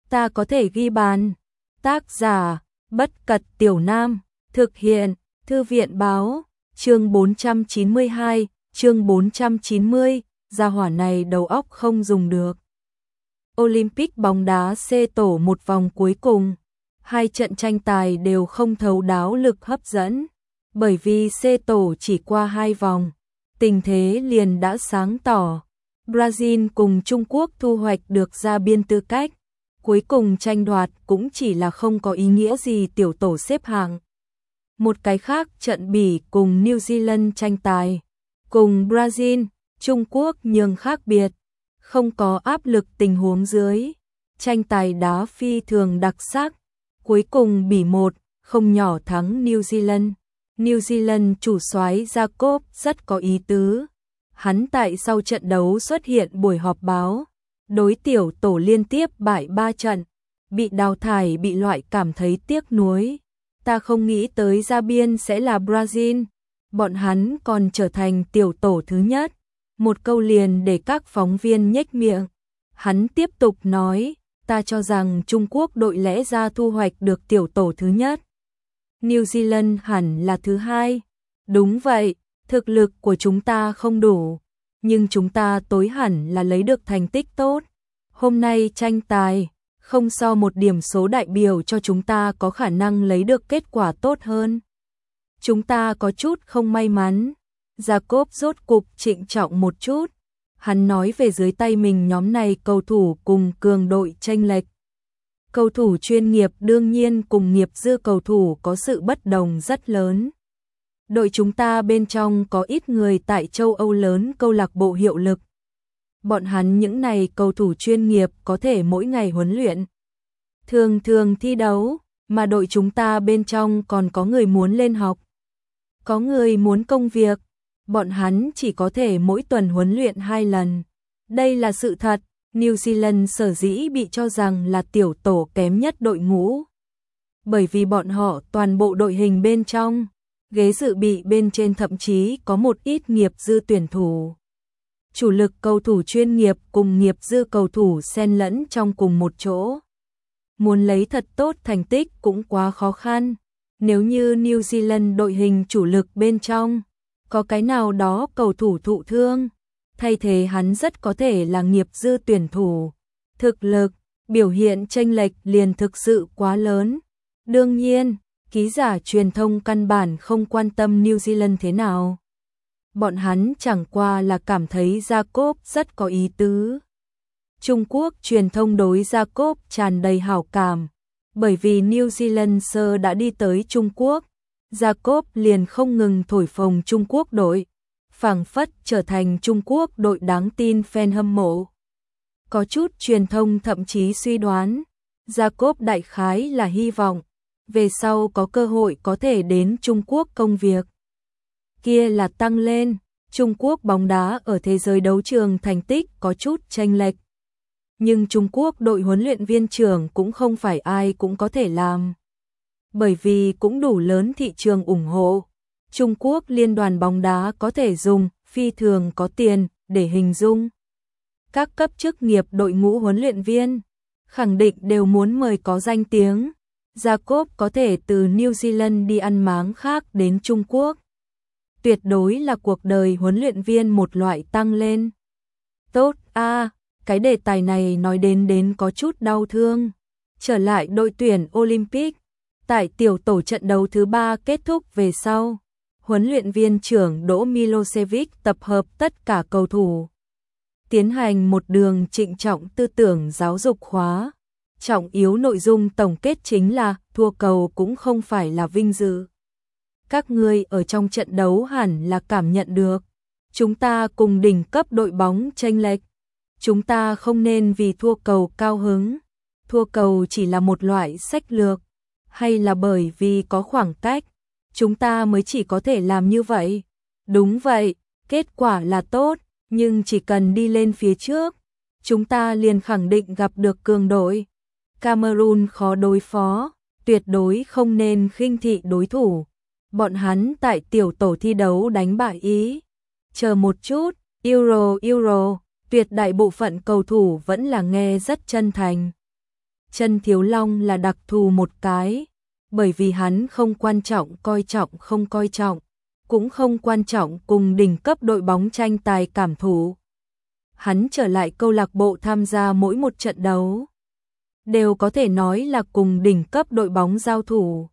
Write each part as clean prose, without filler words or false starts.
ta có thể ghi bàn. Tác giả, Bất Cật Tiểu Nam, thực hiện, Thư viện Báo, chương 492, chương 490, gia hỏa này đầu óc không dùng được. Olympic bóng đá C tổ một vòng cuối cùng, hai trận tranh tài đều không thấu đáo lực hấp dẫn, bởi vì C tổ chỉ qua 2 vòng, tình thế liền đã sáng tỏ. Brazil cùng Trung Quốc thu hoạch được ra biên tư cách, cuối cùng tranh đoạt cũng chỉ là không có ý nghĩa gì tiểu tổ xếp hạng. Một cái khác trận Bỉ cùng New Zealand tranh tài, cùng Brazil, Trung Quốc nhường khác biệt, không có áp lực tình huống dưới, tranh tài đá phi thường đặc sắc, cuối cùng Bỉ 1-0 nhỏ thắng New Zealand. New Zealand chủ soái Jacob rất có ý tứ. Hắn tại sau trận đấu xuất hiện buổi họp báo, đối tiểu tổ liên tiếp bại 3 trận, bị đào thải bị loại cảm thấy tiếc nuối. Ta không nghĩ tới ra biên sẽ là Brazil, bọn hắn còn trở thành tiểu tổ thứ nhất. Một câu liền để các phóng viên nhếch miệng. Hắn tiếp tục nói, ta cho rằng Trung Quốc đội lẽ ra thu hoạch được tiểu tổ thứ nhất. New Zealand hẳn là thứ hai. Đúng vậy, thực lực của chúng ta không đủ, nhưng chúng ta tối hẳn là lấy được thành tích tốt. Hôm nay tranh tài, không so một điểm số đại biểu cho chúng ta có khả năng lấy được kết quả tốt hơn. Chúng ta có chút không may mắn. Jacob rốt cục trịnh trọng một chút. Hắn nói về dưới tay mình nhóm này cầu thủ cùng cường đội chênh lệch. Cầu thủ chuyên nghiệp đương nhiên cùng nghiệp dư cầu thủ có sự bất đồng rất lớn. Đội chúng ta bên trong có ít người tại châu Âu lớn câu lạc bộ hiệu lực. Bọn hắn những này cầu thủ chuyên nghiệp có thể mỗi ngày huấn luyện, thường thường thi đấu, mà đội chúng ta bên trong còn có người muốn lên học, có người muốn công việc, bọn hắn chỉ có thể mỗi tuần huấn luyện 2 lần. Đây là sự thật. New Zealand sở dĩ bị cho rằng là tiểu tổ kém nhất đội ngũ, bởi vì bọn họ toàn bộ đội hình bên trong, ghế dự bị bên trên thậm chí có một ít nghiệp dư tuyển thủ. Chủ lực cầu thủ chuyên nghiệp cùng nghiệp dư cầu thủ xen lẫn trong cùng một chỗ. Muốn lấy thật tốt thành tích cũng quá khó khăn. Nếu như New Zealand đội hình chủ lực bên trong có cái nào đó cầu thủ thụ thương, thay thế hắn rất có thể là nghiệp dư tuyển thủ. Thực lực, biểu hiện chênh lệch liền thực sự quá lớn. Đương nhiên, ký giả truyền thông căn bản không quan tâm New Zealand thế nào. Bọn hắn chẳng qua là cảm thấy Jacob rất có ý tứ. Trung Quốc truyền thông đối Jacob tràn đầy hảo cảm, bởi vì New Zealand sơ đã đi tới Trung Quốc, Jacob liền không ngừng thổi phồng Trung Quốc đội, phảng phất trở thành Trung Quốc đội đáng tin fan hâm mộ. Có chút truyền thông thậm chí suy đoán, Jacob đại khái là hy vọng về sau có cơ hội có thể đến Trung Quốc công việc. Kia là tăng lên, Trung Quốc bóng đá ở thế giới đấu trường thành tích có chút chênh lệch. Nhưng Trung Quốc đội huấn luyện viên trưởng cũng không phải ai cũng có thể làm. Bởi vì cũng đủ lớn thị trường ủng hộ. Trung Quốc liên đoàn bóng đá có thể dùng phi thường có tiền để hình dung. Các cấp chức nghiệp đội ngũ huấn luyện viên khẳng định đều muốn mời có danh tiếng. Jacob có thể từ New Zealand đi ăn máng khác đến Trung Quốc. Tuyệt đối là cuộc đời huấn luyện viên một loại tăng lên. Tốt cái đề tài này nói đến có chút đau thương. Trở lại đội tuyển Olympic, tại tiểu tổ trận đấu thứ 3 kết thúc về sau, huấn luyện viên trưởng Đỗ Milosevic tập hợp tất cả cầu thủ, tiến hành một đường trịnh trọng tư tưởng giáo dục khóa. Trọng yếu nội dung tổng kết chính là thua cầu cũng không phải là vinh dự. Các ngươi ở trong trận đấu hẳn là cảm nhận được, chúng ta cùng đỉnh cấp đội bóng chênh lệch. Chúng ta không nên vì thua cầu cao hứng. Thua cầu chỉ là một loại sách lược, hay là bởi vì có khoảng cách, chúng ta mới chỉ có thể làm như vậy. Đúng vậy, kết quả là tốt, nhưng chỉ cần đi lên phía trước, chúng ta liền khẳng định gặp được cường đội. Cameroon khó đối phó, tuyệt đối không nên khinh thị đối thủ. Bọn hắn tại tiểu tổ thi đấu đánh bại Ý. Chờ một chút, Euro, tuyệt đại bộ phận cầu thủ vẫn là nghe rất chân thành. Chân Thiếu Long là đặc thù một cái, bởi vì hắn không quan trọng coi trọng không coi trọng, cũng không quan trọng cùng đỉnh cấp đội bóng tranh tài cảm thụ. Hắn trở lại câu lạc bộ tham gia mỗi một trận đấu, đều có thể nói là cùng đỉnh cấp đội bóng giao thủ.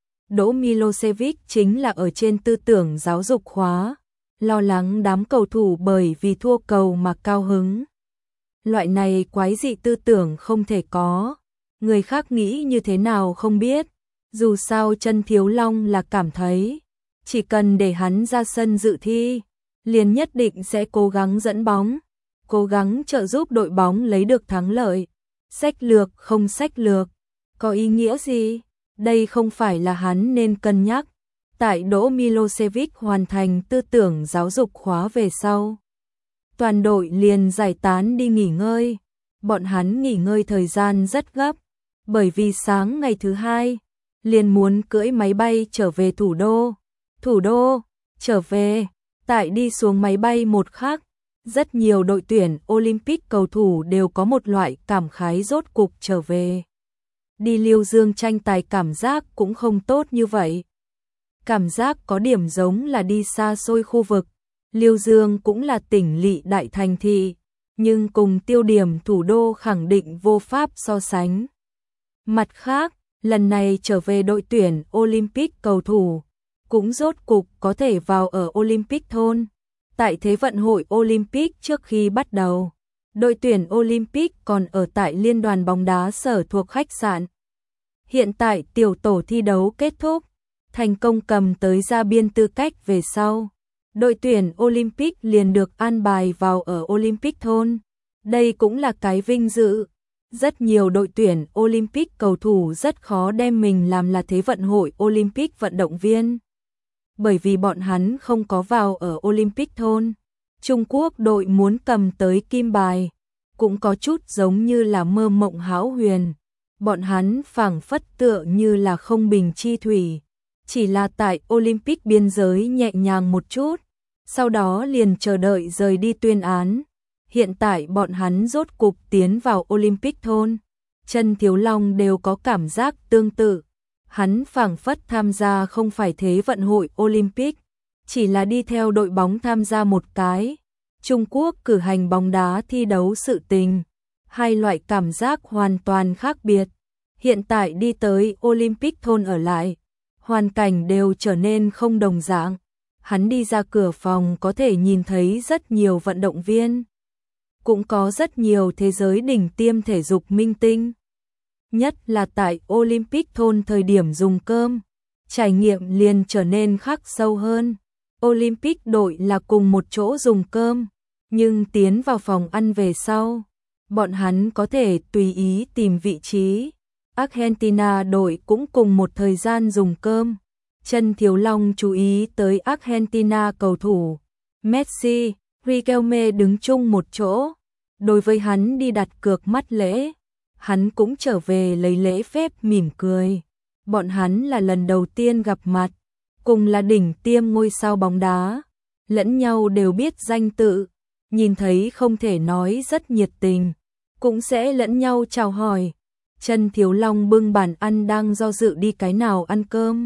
Đỗ Milosevic chính là ở trên tư tưởng giáo dục khóa, lo lắng đám cầu thủ bởi vì thua cầu mà cao hứng. Loại này quái dị tư tưởng không thể có, người khác nghĩ như thế nào không biết, dù sao Chân Thiếu Long là cảm thấy, chỉ cần để hắn ra sân dự thi, liền nhất định sẽ cố gắng dẫn bóng, cố gắng trợ giúp đội bóng lấy được thắng lợi. Sách lược không sách lược, có ý nghĩa gì? Đây không phải là hắn nên cân nhắc. Tại Đỗ Milosevic hoàn thành tư tưởng giáo dục khóa về sau, toàn đội liền giải tán đi nghỉ ngơi. Bọn hắn nghỉ ngơi thời gian rất gấp, bởi vì sáng ngày thứ hai, liền muốn cưỡi máy bay trở về thủ đô. Thủ đô, trở về, tại đi xuống máy bay một khắc, rất nhiều đội tuyển Olympic cầu thủ đều có một loại cảm khái rốt cục trở về. Đi Liêu Dương tranh tài cảm giác cũng không tốt như vậy. Cảm giác có điểm giống là đi xa xôi khu vực. Liêu Dương cũng là tỉnh lỵ đại thành thị, nhưng cùng tiêu điểm thủ đô khẳng định vô pháp so sánh. Mặt khác, lần này trở về đội tuyển Olympic cầu thủ, cũng rốt cục có thể vào ở Olympic thôn. Tại Thế vận hội Olympic trước khi bắt đầu, đội tuyển Olympic còn ở tại Liên đoàn bóng đá sở thuộc khách sạn. Hiện tại tiểu tổ thi đấu kết thúc, thành công cầm tới ra biên tư cách về sau. Đội tuyển Olympic liền được an bài vào ở Olympic thôn. Đây cũng là cái vinh dự. Rất nhiều đội tuyển Olympic cầu thủ rất khó đem mình làm là Thế vận hội Olympic vận động viên. Bởi vì bọn hắn không có vào ở Olympic thôn. Trung Quốc đội muốn cầm tới kim bài, cũng có chút giống như là mơ mộng hão huyền. Bọn hắn phảng phất tựa như là không bình chi thủy, chỉ là tại Olympic biên giới nhẹ nhàng một chút, sau đó liền chờ đợi rời đi tuyên án. Hiện tại bọn hắn rốt cục tiến vào Olympic thôn. Chân Thiếu Long đều có cảm giác tương tự. Hắn phảng phất tham gia không phải Thế vận hội Olympic, chỉ là đi theo đội bóng tham gia một cái Trung Quốc cử hành bóng đá thi đấu sự tình. Hai loại cảm giác hoàn toàn khác biệt. Hiện tại đi tới Olympic thôn ở lại, hoàn cảnh đều trở nên không đồng dạng. Hắn đi ra cửa phòng có thể nhìn thấy rất nhiều vận động viên, cũng có rất nhiều thế giới đỉnh tiêm thể dục minh tinh. Nhất là tại Olympic thôn thời điểm dùng cơm, trải nghiệm liền trở nên khắc sâu hơn. Olympic đội là cùng một chỗ dùng cơm, nhưng tiến vào phòng ăn về sau, bọn hắn có thể tùy ý tìm vị trí. Argentina đội cũng cùng một thời gian dùng cơm. Chân Thiếu Long chú ý tới Argentina cầu thủ Messi, Riquelme đứng chung một chỗ. Đối với hắn đi đặt cược mắt lễ, hắn cũng trở về lấy lễ phép mỉm cười. Bọn hắn là lần đầu tiên gặp mặt, cùng là đỉnh tiêm ngôi sao bóng đá, lẫn nhau đều biết danh tự, nhìn thấy không thể nói rất nhiệt tình, cũng sẽ lẫn nhau chào hỏi. Chân Thiếu Long bưng bàn ăn đang do dự đi cái nào ăn cơm.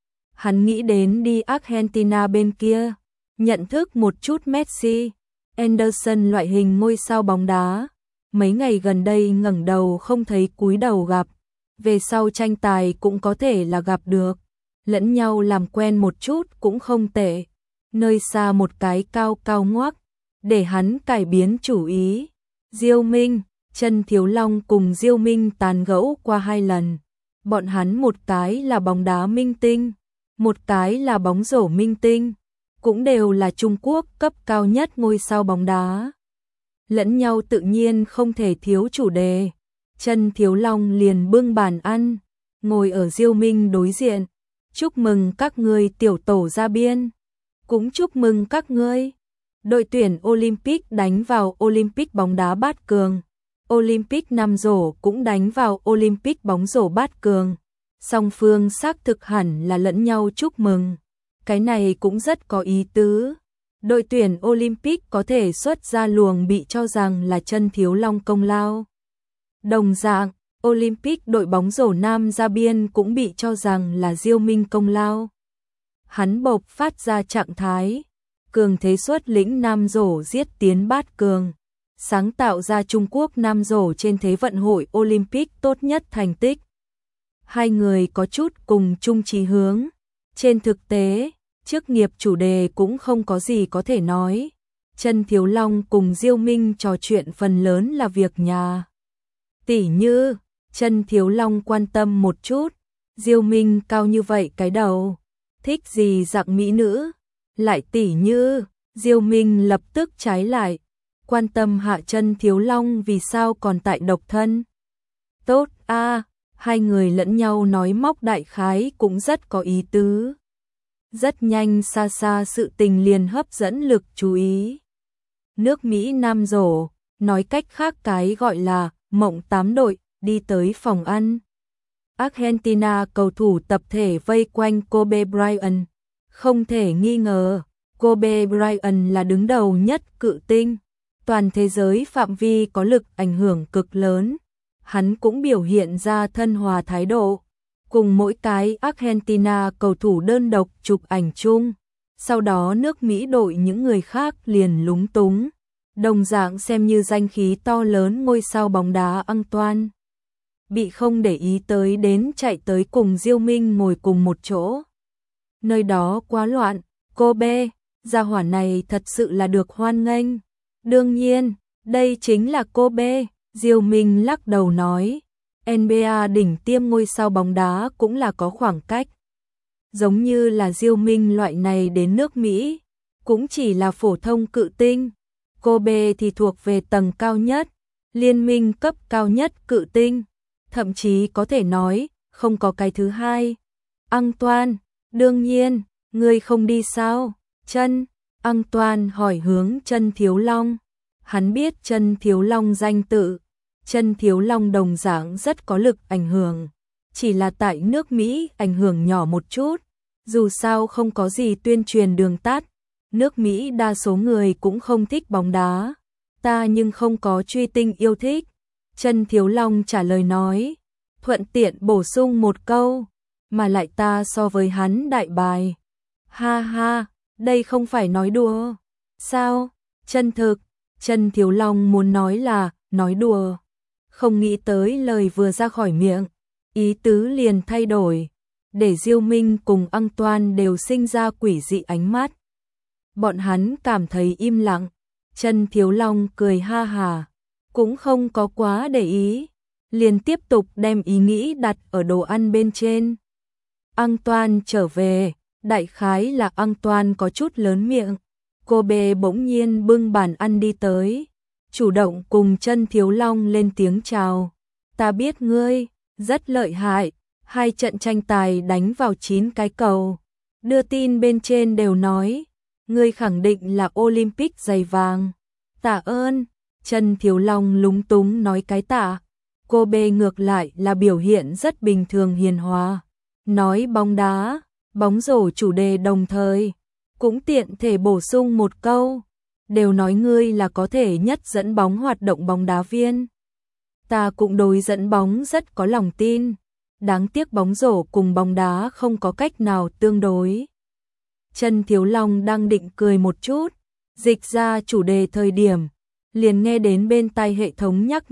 Hắn nghĩ đến đi Argentina bên kia, nhận thức một chút Messi, Anderson loại hình ngôi sao bóng đá. Mấy ngày gần đây ngẩng đầu không thấy cúi đầu gặp, về sau tranh tài cũng có thể là gặp được, lẫn nhau làm quen một chút cũng không tệ. Nơi xa một cái cao cao ngoác, để hắn cải biến chủ ý. Diêu Minh, Chân Thiếu Long cùng Diêu Minh tán gẫu qua 2 lần. Bọn hắn một cái là bóng đá minh tinh, một cái là bóng rổ minh tinh, cũng đều là Trung Quốc cấp cao nhất ngôi sao bóng đá. Lẫn nhau tự nhiên không thể thiếu chủ đề. Chân Thiếu Long liền bưng bàn ăn, ngồi ở Diêu Minh đối diện. Chúc mừng các ngươi tiểu tổ ra biên. Cũng chúc mừng các ngươi. Đội tuyển Olympic đánh vào Olympic bóng đá bát cường. Olympic nam rổ cũng đánh vào Olympic bóng rổ bát cường. Song phương xác thực hẳn là lẫn nhau chúc mừng. Cái này cũng rất có ý tứ. Đội tuyển Olympic có thể xuất ra luồng bị cho rằng là Chân Thiếu Long công lao. Đồng dạng, Olympic đội bóng rổ nam ra biên cũng bị cho rằng là Diêu Minh công lao. Hắn bộc phát ra trạng thái cường thế xuất lĩnh nam rổ giết tiến bát cường, sáng tạo ra Trung Quốc nam rổ trên thế vận hội Olympic tốt nhất thành tích. Hai người có chút cùng chung chí hướng. Trên thực tế, chức nghiệp chủ đề cũng không có gì có thể nói. Trân Thiếu Long cùng Diêu Minh trò chuyện phần lớn là việc nhà. Tỉ như, Trân Thiếu Long quan tâm một chút, Diêu Minh cao như vậy cái đầu, thích gì dạng mỹ nữ. Lại tỉ như, Diêu Minh lập tức trái lại, quan tâm hạ Trân Thiếu Long vì sao còn tại độc thân. Tốt a, hai người lẫn nhau nói móc đại khái cũng rất có ý tứ. Rất nhanh xa xa sự tình liền hấp dẫn lực chú ý. Nước Mỹ nam rổ, nói cách khác cái gọi là mộng 8 đội, đi tới phòng ăn. Argentina cầu thủ tập thể vây quanh Kobe Bryant. Không thể nghi ngờ, Kobe Bryant là đứng đầu nhất cự tinh. Toàn thế giới phạm vi có lực ảnh hưởng cực lớn. Hắn cũng biểu hiện ra thân hòa thái độ. Cùng mỗi cái Argentina cầu thủ đơn độc chụp ảnh chung. Sau đó nước Mỹ đội những người khác liền lúng túng. Đồng dạng xem như danh khí to lớn ngôi sao bóng đá Antoine. Bị không để ý tới đến chạy tới cùng Diêu Minh ngồi cùng một chỗ. Nơi đó quá loạn, Kobe, gia hỏa này thật sự là được hoan nghênh. Đương nhiên, đây chính là Kobe, Diêu Minh lắc đầu nói. NBA đỉnh tiêm ngôi sao bóng đá cũng là có khoảng cách. Giống như là Diêu Minh loại này đến nước Mỹ, cũng chỉ là phổ thông cự tinh. Kobe thì thuộc về tầng cao nhất, liên minh cấp cao nhất cự tinh. Thậm chí có thể nói, không có cái thứ hai. Antoine, đương nhiên, ngươi không đi sao? Trân, Antoine hỏi hướng Trân Thiếu Long. Hắn biết Trân Thiếu Long danh tự. Trân Thiếu Long đồng dạng rất có lực ảnh hưởng. Chỉ là tại nước Mỹ ảnh hưởng nhỏ một chút. Dù sao không có gì tuyên truyền đường tắt. Nước Mỹ đa số người cũng không thích bóng đá. Ta nhưng không có truy tinh yêu thích. Trân Thiếu Long trả lời nói. Thuận tiện bổ sung một câu. Mà lại ta so với hắn đại bài. Ha ha, đây không phải nói đùa. Sao? Chân thực. Trân Thiếu Long muốn nói là nói đùa. Không nghĩ tới lời vừa ra khỏi miệng. Ý tứ liền thay đổi. Để Diêu Minh cùng Antoine đều sinh ra quỷ dị ánh mắt. Bọn hắn cảm thấy im lặng. Trân Thiếu Long cười ha hà. Cũng không có quá để ý. Liền tiếp tục đem ý nghĩ đặt ở đồ ăn bên trên. Antoine trở về. Đại khái là Antoine có chút lớn miệng. Kobe bỗng nhiên bưng bàn ăn đi tới. Chủ động cùng Trân Thiếu Long lên tiếng chào. Ta biết ngươi, rất lợi hại. 2 trận tranh tài đánh vào 9 cái cầu. Đưa tin bên trên đều nói. Ngươi khẳng định là Olympic giày vàng. Tạ ơn. Trân Thiếu Long lúng túng nói cái tạ. Kobe ngược lại là biểu hiện rất bình thường hiền hòa. Nói bóng đá, bóng rổ chủ đề đồng thời. Cũng tiện thể bổ sung một câu. Đều nói ngươi là có thể nhất dẫn bóng hoạt động bóng đá viên. Ta cũng đối dẫn bóng rất có lòng tin. Đáng tiếc bóng rổ cùng bóng đá không có cách nào tương đối. Trân Thiếu Long đang định cười một chút. Dịch ra chủ đề thời điểm. Liền nghe đến bên tai hệ thống nhắc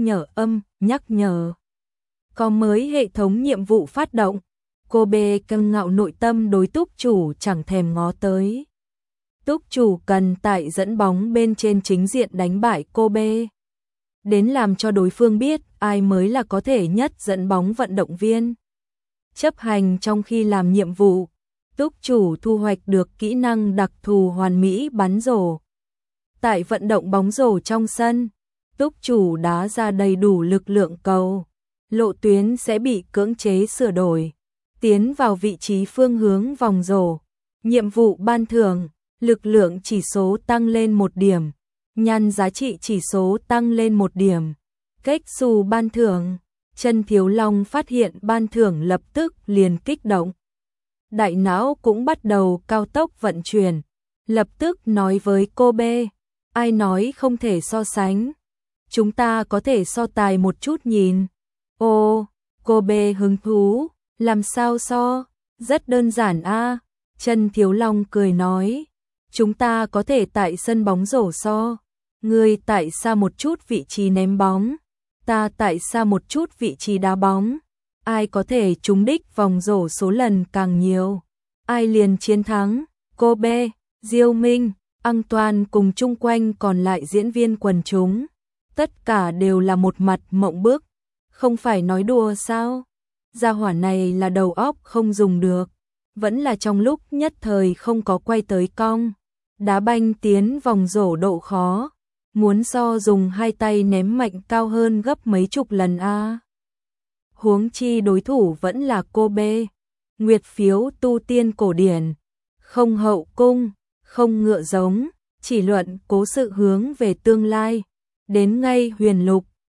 nhở. Có mới hệ thống nhiệm vụ phát động. Kobe căng ngạo nội tâm đối túc chủ chẳng thèm ngó tới. Túc chủ cần tại dẫn bóng bên trên chính diện đánh bại Kobe. Đến làm cho đối phương biết ai mới là có thể nhất dẫn bóng vận động viên. Chấp hành trong khi làm nhiệm vụ. Túc chủ thu hoạch được kỹ năng đặc thù hoàn mỹ bắn rổ. Tại vận động bóng rổ trong sân, túc chủ đá ra đầy đủ lực lượng cầu. Lộ tuyến sẽ bị cưỡng chế sửa đổi. Tiến vào vị trí phương hướng vòng rổ. Nhiệm vụ ban thưởng. Lực lượng chỉ số tăng lên 1 điểm. Nhăn giá trị chỉ số tăng lên 1 điểm. Cách xù ban thưởng. Trân Thiếu Long phát hiện ban thưởng lập tức liền kích động. Đại não cũng bắt đầu cao tốc vận chuyển. Lập tức nói với Kobe. Ai nói không thể so sánh. Chúng ta có thể so tài một chút nhìn. Ô, cô bê hứng thú, làm sao so? Rất đơn giản a. Trần Thiếu Long cười nói, chúng ta có thể tại sân bóng rổ so. Ngươi tại xa một chút vị trí ném bóng, ta tại xa một chút vị trí đá bóng. Ai có thể trúng đích vòng rổ số lần càng nhiều, ai liền chiến thắng. Cô bê, Diêu Minh, Antoine cùng chung quanh còn lại diễn viên quần chúng, tất cả đều là một mặt mộng bức. Không phải nói đùa sao? Gia hỏa này là đầu óc không dùng được, vẫn là trong lúc nhất thời không có quay tới cong. Đá banh tiến vòng rổ độ khó, muốn so dùng hai tay ném mạnh cao hơn gấp mấy chục lần a. Huống chi đối thủ vẫn là cô bê. Nguyệt phiếu tu tiên cổ điển, không hậu cung, không ngựa giống, chỉ luận cố sự hướng về tương lai. Đến ngay huyền lục,